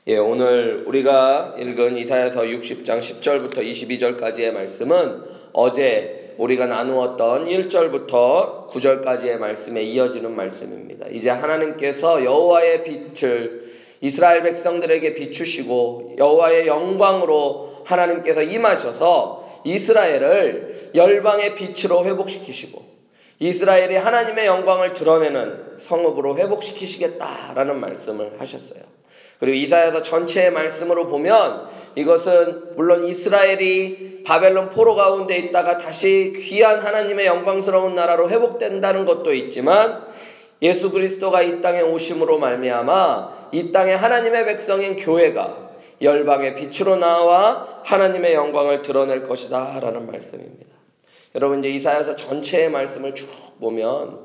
오늘 우리가 읽은 이사야서 60장 10절부터 22절까지의 말씀은 어제 우리가 나누었던 1절부터 9절까지의 말씀에 이어지는 말씀입니다. 이제 하나님께서 여호와의 빛을 이스라엘 백성들에게 비추시고 여호와의 영광으로 하나님께서 임하셔서 이스라엘을 열방의 빛으로 회복시키시고 이스라엘이 하나님의 영광을 드러내는 성읍으로 회복시키시겠다라는 말씀을 하셨어요. 그리고 이사야서 전체의 말씀으로 보면 이것은 물론 이스라엘이 바벨론 포로 가운데 있다가 다시 귀한 하나님의 영광스러운 나라로 회복된다는 것도 있지만 예수 그리스도가 이 땅에 오심으로 말미암아 이 땅에 하나님의 백성인 교회가 열방의 빛으로 나와 하나님의 영광을 드러낼 것이다 라는 말씀입니다. 여러분 이제 이사야서 전체의 말씀을 쭉 보면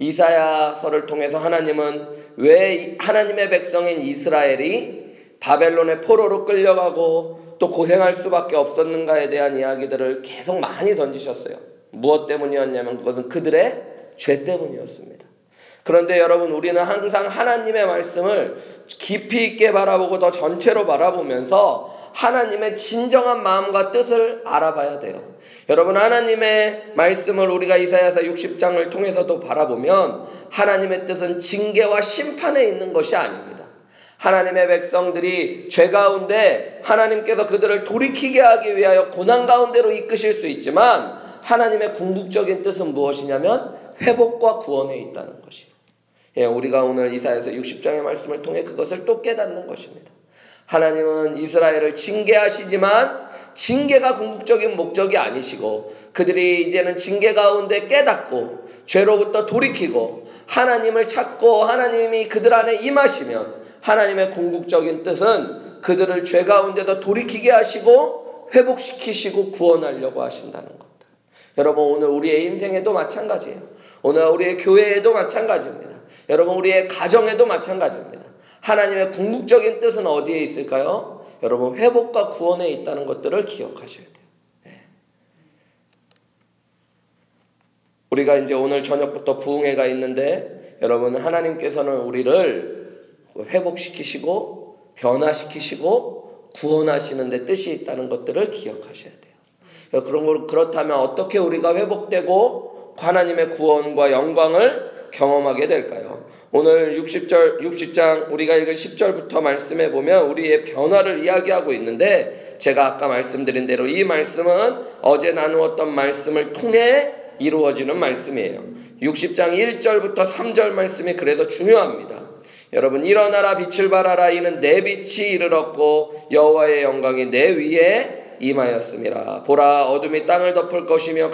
이사야서를 통해서 하나님은 왜 하나님의 백성인 이스라엘이 바벨론의 포로로 끌려가고 또 고생할 수밖에 없었는가에 대한 이야기들을 계속 많이 던지셨어요. 무엇 때문이었냐면 그것은 그들의 죄 때문이었습니다. 그런데 여러분 우리는 항상 하나님의 말씀을 깊이 있게 바라보고 더 전체로 바라보면서 하나님의 진정한 마음과 뜻을 알아봐야 돼요. 여러분 하나님의 말씀을 우리가 이사야서 60장을 통해서도 바라보면 하나님의 뜻은 징계와 심판에 있는 것이 아닙니다. 하나님의 백성들이 죄 가운데 하나님께서 그들을 돌이키게 하기 위하여 고난 가운데로 이끄실 수 있지만 하나님의 궁극적인 뜻은 무엇이냐면 회복과 구원에 있다는 것이에요. 우리가 오늘 이사야서 60장의 말씀을 통해 그것을 또 깨닫는 것입니다. 하나님은 이스라엘을 징계하시지만 징계가 궁극적인 목적이 아니시고 그들이 이제는 징계 가운데 깨닫고 죄로부터 돌이키고 하나님을 찾고 하나님이 그들 안에 임하시면 하나님의 궁극적인 뜻은 그들을 죄 가운데도 돌이키게 하시고 회복시키시고 구원하려고 하신다는 것. 여러분 오늘 우리의 인생에도 마찬가지예요. 오늘 우리의 교회에도 마찬가지입니다. 여러분 우리의 가정에도 마찬가지입니다. 하나님의 궁극적인 뜻은 어디에 있을까요? 여러분 회복과 구원에 있다는 것들을 기억하셔야 돼요. 우리가 이제 오늘 저녁부터 부흥회가 있는데 여러분 하나님께서는 우리를 회복시키시고 변화시키시고 구원하시는 데 뜻이 있다는 것들을 기억하셔야 돼요. 그렇다면 어떻게 우리가 회복되고 하나님의 구원과 영광을 경험하게 될까요? 오늘 60장 우리가 읽은 10절부터 말씀해 보면 우리의 변화를 이야기하고 있는데 제가 아까 말씀드린 대로 이 말씀은 어제 나누었던 말씀을 통해 이루어지는 말씀이에요. 60장 1절부터 3절 말씀이 그래서 중요합니다. 여러분 일어나라 빛을 발하라 이는 내 빛이 이르렀고 여호와의 영광이 내 위에 임하였음이라. 보라 어둠이 땅을 덮을 것이며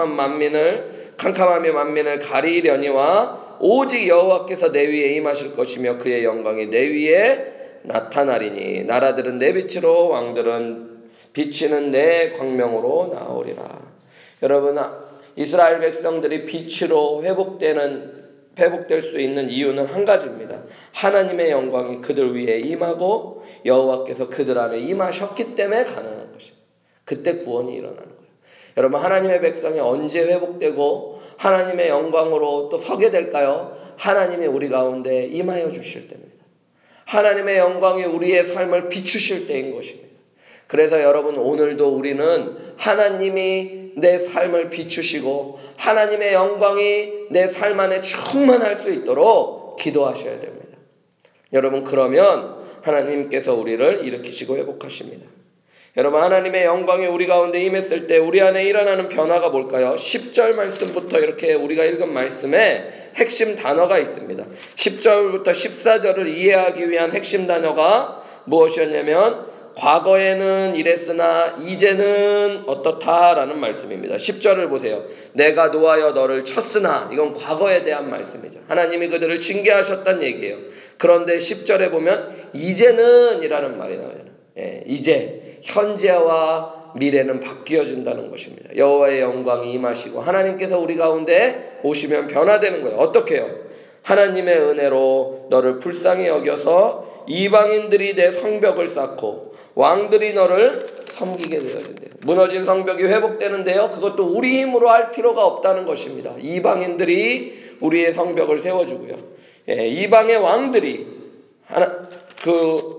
캄캄함이 만민을 가리려니와 오직 여호와께서 내 위에 임하실 것이며 그의 영광이 내 위에 나타나리니 나라들은 내 빛으로 왕들은 비치는 내 광명으로 나오리라. 여러분 이스라엘 백성들이 빛으로 회복될 수 있는 이유는 한 가지입니다. 하나님의 영광이 그들 위에 임하고 여호와께서 그들 안에 임하셨기 때문에 가능한 것입니다. 그때 구원이 일어나는 거예요. 여러분 하나님의 백성이 언제 회복되고 하나님의 영광으로 또 서게 될까요? 하나님이 우리 가운데 임하여 주실 때입니다. 하나님의 영광이 우리의 삶을 비추실 때인 것입니다. 그래서 여러분 오늘도 우리는 하나님이 내 삶을 비추시고 하나님의 영광이 내 삶 안에 충만할 수 있도록 기도하셔야 됩니다. 여러분 그러면 하나님께서 우리를 일으키시고 회복하십니다. 여러분 하나님의 영광이 우리 가운데 임했을 때 우리 안에 일어나는 변화가 뭘까요? 10절 말씀부터 이렇게 우리가 읽은 말씀에 핵심 단어가 있습니다. 10절부터 14절을 이해하기 위한 핵심 단어가 무엇이었냐면 과거에는 이랬으나 이제는 어떻다라는 말씀입니다. 10절을 보세요. 내가 노하여 너를 쳤으나 이건 과거에 대한 말씀이죠. 하나님이 그들을 징계하셨다는 얘기예요. 그런데 10절에 보면 이제는 이라는 말이 나와요. 이제 현재와 미래는 바뀌어진다는 것입니다. 여호와의 영광이 임하시고 하나님께서 우리 가운데 오시면 변화되는 거예요. 어떻게 해요? 하나님의 은혜로 너를 불쌍히 여겨서 이방인들이 내 성벽을 쌓고 왕들이 너를 섬기게 되어진대요. 무너진 성벽이 회복되는데요. 그것도 우리 힘으로 할 필요가 없다는 것입니다. 이방인들이 우리의 성벽을 세워주고요. 이방의 왕들이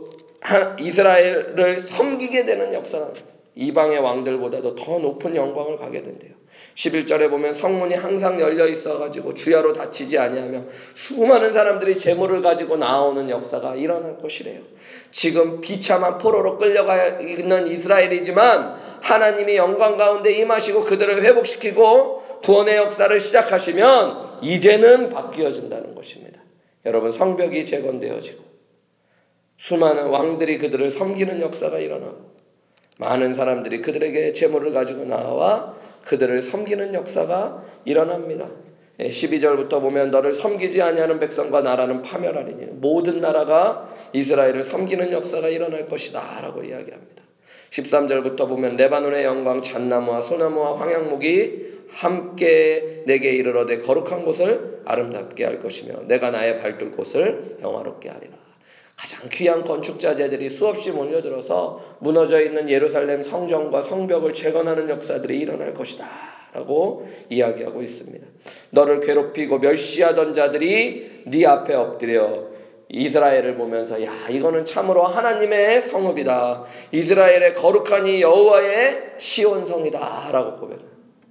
이스라엘을 섬기게 되는 역사가 이방의 왕들보다도 더 높은 영광을 가게 된대요. 11절에 보면 성문이 항상 열려 있어가지고 주야로 닫히지 아니하며 수많은 사람들이 재물을 가지고 나오는 역사가 일어날 것이래요. 지금 비참한 포로로 끌려가 있는 이스라엘이지만 하나님이 영광 가운데 임하시고 그들을 회복시키고 구원의 역사를 시작하시면 이제는 바뀌어진다는 것입니다. 여러분, 성벽이 재건되어지고 수많은 왕들이 그들을 섬기는 역사가 일어나고 많은 사람들이 그들에게 재물을 가지고 나와 그들을 섬기는 역사가 일어납니다. 12절부터 보면 너를 섬기지 아니하는 백성과 나라는 파멸하리니 모든 나라가 이스라엘을 섬기는 역사가 일어날 것이다 라고 이야기합니다. 13절부터 보면 레바논의 영광 잣나무와 소나무와 황양목이 함께 내게 이르러 내 거룩한 곳을 아름답게 할 것이며 내가 나의 발둘 곳을 영화롭게 하리라. 가장 귀한 건축자재들이 수없이 몰려들어서 무너져 있는 예루살렘 성전과 성벽을 재건하는 역사들이 일어날 것이다 라고 이야기하고 있습니다. 너를 괴롭히고 멸시하던 자들이 네 앞에 엎드려 이스라엘을 보면서 야, 이거는 참으로 하나님의 성읍이다. 이스라엘의 거룩한 이 여호와의 시온성이다 라고 고백해요.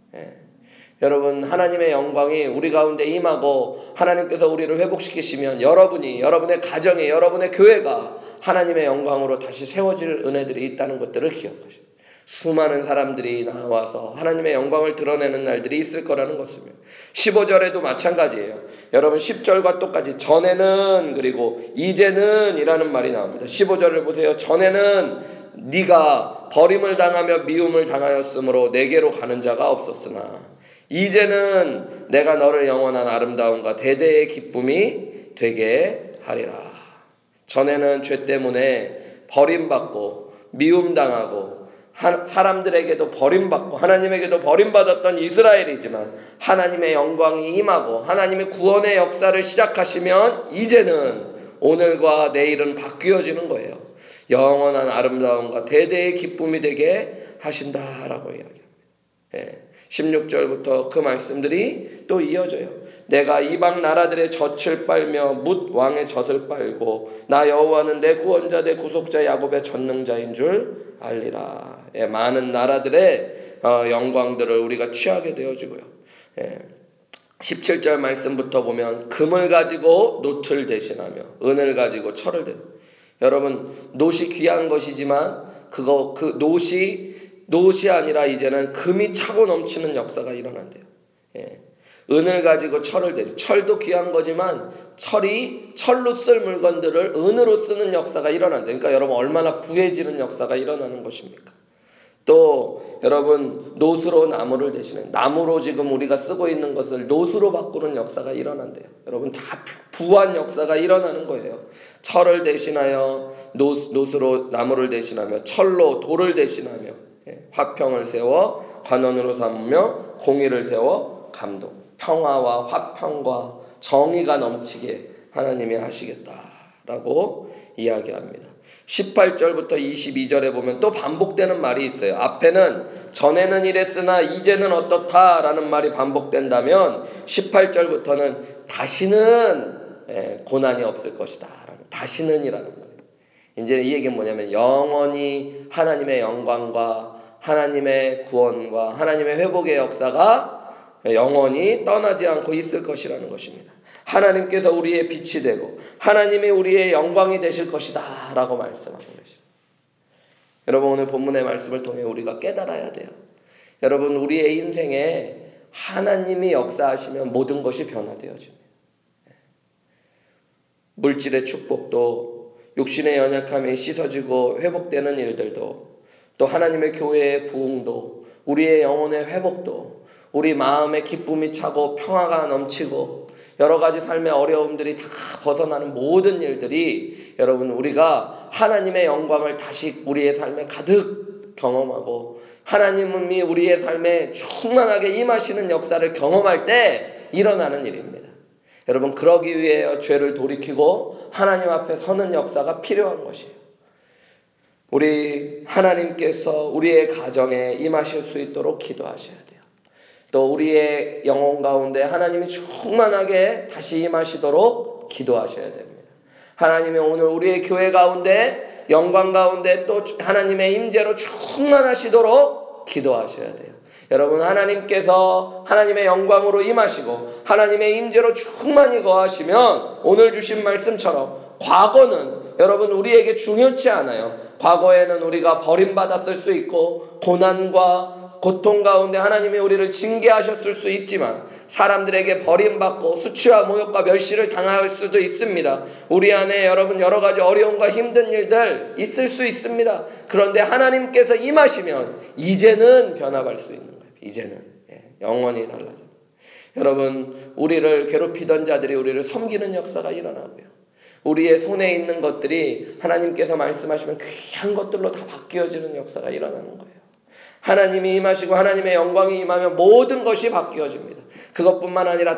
여러분, 하나님의 영광이 우리 가운데 임하고 하나님께서 우리를 회복시키시면 여러분이, 여러분의 가정이, 여러분의 교회가 하나님의 영광으로 다시 세워질 은혜들이 있다는 것들을 기억하시고 수많은 사람들이 나와서 하나님의 영광을 드러내는 날들이 있을 거라는 것입니다. 15절에도 마찬가지예요. 여러분, 10절과 똑같이 전에는 그리고 이제는 이라는 말이 나옵니다. 15절을 보세요. 전에는 네가 버림을 당하며 미움을 당하였으므로 내게로 가는 자가 없었으나 이제는 내가 너를 영원한 아름다움과 대대의 기쁨이 되게 하리라. 전에는 죄 때문에 버림받고 미움당하고 사람들에게도 버림받고 하나님에게도 버림받았던 이스라엘이지만 하나님의 영광이 임하고 하나님의 구원의 역사를 시작하시면 이제는 오늘과 내일은 바뀌어지는 거예요. 영원한 아름다움과 대대의 기쁨이 되게 하신다라고 이야기합니다. 16절부터 그 말씀들이 또 이어져요. 내가 이방 나라들의 젖을 빨며 뭇 왕의 젖을 빨고 나 여호와는 내 구원자 내 구속자 야곱의 전능자인 줄 알리라. 많은 나라들의 영광들을 우리가 취하게 되어지고요. 17절 말씀부터 보면 금을 가지고 놋을 대신하며 은을 가지고 철을 대신하며 여러분, 놋이 귀한 것이지만 그 놋이 아니라 이제는 금이 차고 넘치는 역사가 일어난대요. 은을 가지고 철을 대죠. 철도 귀한 거지만 철로 쓸 물건들을 은으로 쓰는 역사가 일어난대요. 그러니까 여러분, 얼마나 부해지는 역사가 일어나는 것입니까? 또 여러분, 놋으로 나무를 대신해 나무로 지금 우리가 쓰고 있는 것을 놋으로 바꾸는 역사가 일어난대요. 여러분, 다 부한 역사가 일어나는 거예요. 철을 대신하여 놋으로 나무를 대신하며 철로 돌을 대신하며 화평을 세워 관원으로 삼으며 공의를 세워 감동, 평화와 화평과 정의가 넘치게 하나님이 하시겠다라고 이야기합니다. 18절부터 22절에 보면 또 반복되는 말이 있어요. 앞에는 전에는 이랬으나 이제는 어떻다라는 말이 반복된다면 18절부터는 다시는 고난이 없을 것이다. 다시는이라는 말이에요. 이제 이 얘기는 뭐냐면 영원히 하나님의 영광과 하나님의 구원과 하나님의 회복의 역사가 영원히 떠나지 않고 있을 것이라는 것입니다. 하나님께서 우리의 빛이 되고 하나님이 우리의 영광이 되실 것이다 라고 말씀하고 계십니다. 여러분, 오늘 본문의 말씀을 통해 우리가 깨달아야 돼요. 여러분, 우리의 인생에 하나님이 역사하시면 모든 것이 변화되어집니다. 물질의 축복도 육신의 연약함이 씻어지고 회복되는 일들도 또 하나님의 교회의 부흥도 우리의 영혼의 회복도 우리 마음의 기쁨이 차고 평화가 넘치고 여러 가지 삶의 어려움들이 다 벗어나는 모든 일들이 여러분, 우리가 하나님의 영광을 다시 우리의 삶에 가득 경험하고 하나님이 우리의 삶에 충만하게 임하시는 역사를 경험할 때 일어나는 일입니다. 여러분, 그러기 위해 죄를 돌이키고 하나님 앞에 서는 역사가 필요한 것이에요. 우리 하나님께서 우리의 가정에 임하실 수 있도록 기도하셔야 돼요. 또 우리의 영혼 가운데 하나님이 충만하게 다시 임하시도록 기도하셔야 됩니다. 하나님이 오늘 우리의 교회 가운데 영광 가운데 또 하나님의 임재로 충만하시도록 기도하셔야 돼요. 여러분, 하나님께서 하나님의 영광으로 임하시고 하나님의 임재로 충만히 거하시면 오늘 주신 말씀처럼 과거는 여러분 우리에게 중요치 않아요. 과거에는 우리가 버림받았을 수 있고 고난과 고통 가운데 하나님이 우리를 징계하셨을 수 있지만 사람들에게 버림받고 수치와 모욕과 멸시를 당할 수도 있습니다. 우리 안에 여러분 여러 가지 어려움과 힘든 일들 있을 수 있습니다. 그런데 하나님께서 임하시면 이제는 변화할 수 있는 거예요. 이제는 영원히 달라져. 여러분, 우리를 괴롭히던 자들이 우리를 섬기는 역사가 일어나고요. 우리의 손에 있는 것들이 하나님께서 말씀하시면 귀한 것들로 다 바뀌어지는 역사가 일어나는 거예요. 하나님이 임하시고 하나님의 영광이 임하면 모든 것이 바뀌어집니다. 그것뿐만 아니라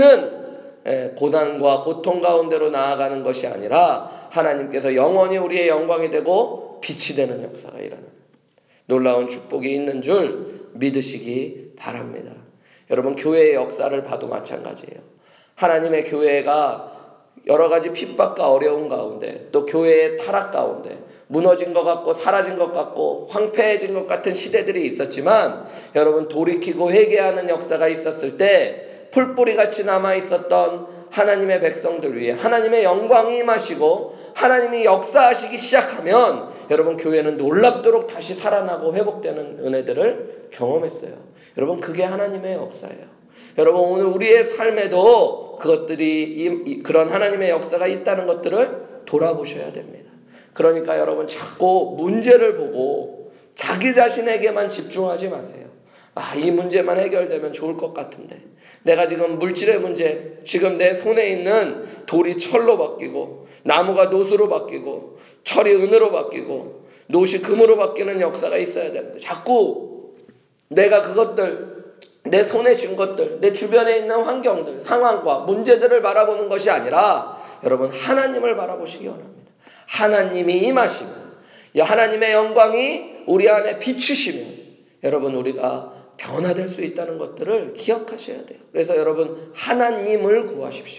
다시는 고난과 고통 가운데로 나아가는 것이 아니라 하나님께서 영원히 우리의 영광이 되고 빛이 되는 역사가 일어나는 놀라운 축복이 있는 줄 믿으시기 바랍니다. 여러분, 교회의 역사를 봐도 마찬가지예요. 하나님의 교회가 여러 가지 핍박과 어려움 가운데 또 교회의 타락 가운데 무너진 것 같고 사라진 것 같고 황폐해진 것 같은 시대들이 있었지만 여러분, 돌이키고 회개하는 역사가 있었을 때 풀뿌리같이 남아있었던 하나님의 백성들 위해 하나님의 영광이 임하시고 하나님이 역사하시기 시작하면 여러분, 교회는 놀랍도록 다시 살아나고 회복되는 은혜들을 경험했어요. 여러분, 그게 하나님의 역사예요. 여러분, 오늘 우리의 삶에도 그것들이 그런 하나님의 역사가 있다는 것들을 돌아보셔야 됩니다. 그러니까 여러분, 자꾸 문제를 보고 자기 자신에게만 집중하지 마세요. 이 문제만 해결되면 좋을 것 같은데 내가 지금 물질의 문제, 지금 내 손에 있는 돌이 철로 바뀌고 나무가 노수로 바뀌고 철이 은으로 바뀌고 노시 금으로 바뀌는 역사가 있어야 되는데 자꾸 내가 그것들, 내 손에 쥔 것들, 내 주변에 있는 환경들, 상황과 문제들을 바라보는 것이 아니라 여러분, 하나님을 바라보시기 원합니다. 하나님이 임하시면, 하나님의 영광이 우리 안에 비추시면 여러분, 우리가 변화될 수 있다는 것들을 기억하셔야 돼요. 그래서 여러분, 하나님을 구하십시오.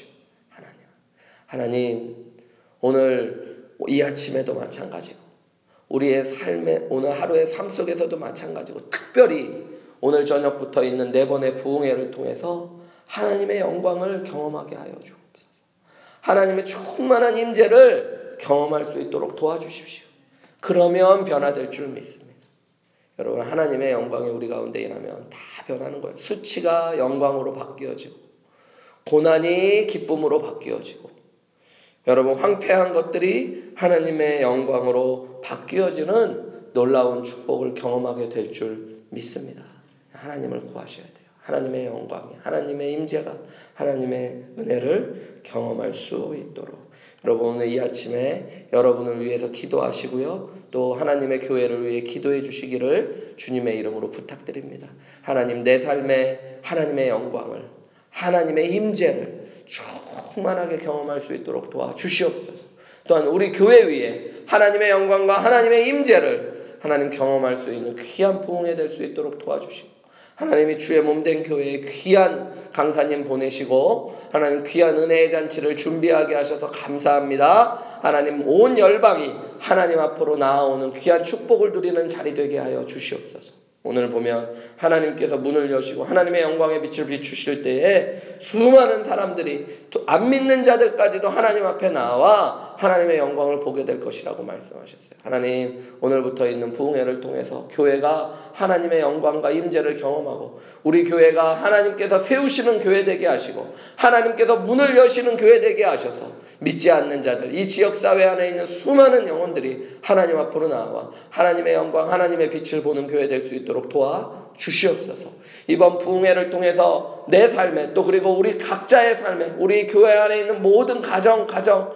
하나님, 오늘 이 아침에도 마찬가지고 우리의 삶의 오늘 하루의 삶 속에서도 마찬가지고 특별히 오늘 저녁부터 있는 4번의 부흥회를 통해서 하나님의 영광을 경험하게 하여 주옵소서. 하나님의 충만한 임재를 경험할 수 있도록 도와주십시오. 그러면 변화될 줄 믿습니다. 여러분, 하나님의 영광이 우리 가운데 일하면 다 변하는 거예요. 수치가 영광으로 바뀌어지고 고난이 기쁨으로 바뀌어지고 여러분, 황폐한 것들이 하나님의 영광으로 바뀌어지는 놀라운 축복을 경험하게 될 줄 믿습니다. 하나님을 구하셔야 돼요. 하나님의 영광이, 하나님의 임재가, 하나님의 은혜를 경험할 수 있도록 여러분, 오늘 이 아침에 여러분을 위해서 기도하시고요. 또 하나님의 교회를 위해 기도해 주시기를 주님의 이름으로 부탁드립니다. 하나님, 내 삶에 하나님의 영광을, 하나님의 임재를 충만하게 경험할 수 있도록 도와주시옵소서. 또한 우리 교회 위에 하나님의 영광과 하나님의 임재를 하나님 경험할 수 있는 귀한 부흥이 될 수 있도록 도와주시고 하나님이 주의 몸된 교회에 귀한 강사님 보내시고 하나님 귀한 은혜의 잔치를 준비하게 하셔서 감사합니다. 하나님, 온 열방이 하나님 앞으로 나아오는 귀한 축복을 누리는 자리 되게 하여 주시옵소서. 오늘 보면 하나님께서 문을 여시고 하나님의 영광의 빛을 비추실 때에 수많은 사람들이 또 안 믿는 자들까지도 하나님 앞에 나와 하나님의 영광을 보게 될 것이라고 말씀하셨어요. 하나님, 오늘부터 있는 부흥회를 통해서 교회가 하나님의 영광과 임재를 경험하고 우리 교회가 하나님께서 세우시는 교회 되게 하시고 하나님께서 문을 여시는 교회 되게 하셔서 믿지 않는 자들, 이 지역사회 안에 있는 수많은 영혼들이 하나님 앞으로 나와 하나님의 영광, 하나님의 빛을 보는 교회 될 수 있도록 도와주시옵소서. 이번 부흥회를 통해서 내 삶에 또 그리고 우리 각자의 삶에 우리 교회 안에 있는 모든 가정,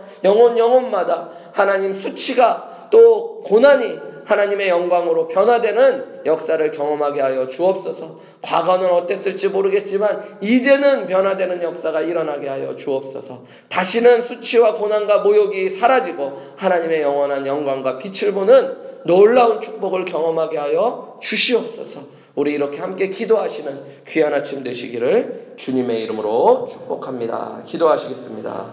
영혼마다 하나님 수치가 또 고난이 하나님의 영광으로 변화되는 역사를 경험하게 하여 주옵소서. 과거는 어땠을지 모르겠지만 이제는 변화되는 역사가 일어나게 하여 주옵소서. 다시는 수치와 고난과 모욕이 사라지고 하나님의 영원한 영광과 빛을 보는 놀라운 축복을 경험하게 하여 주시옵소서. 우리 이렇게 함께 기도하시는 귀한 아침 되시기를 주님의 이름으로 축복합니다. 기도하시겠습니다.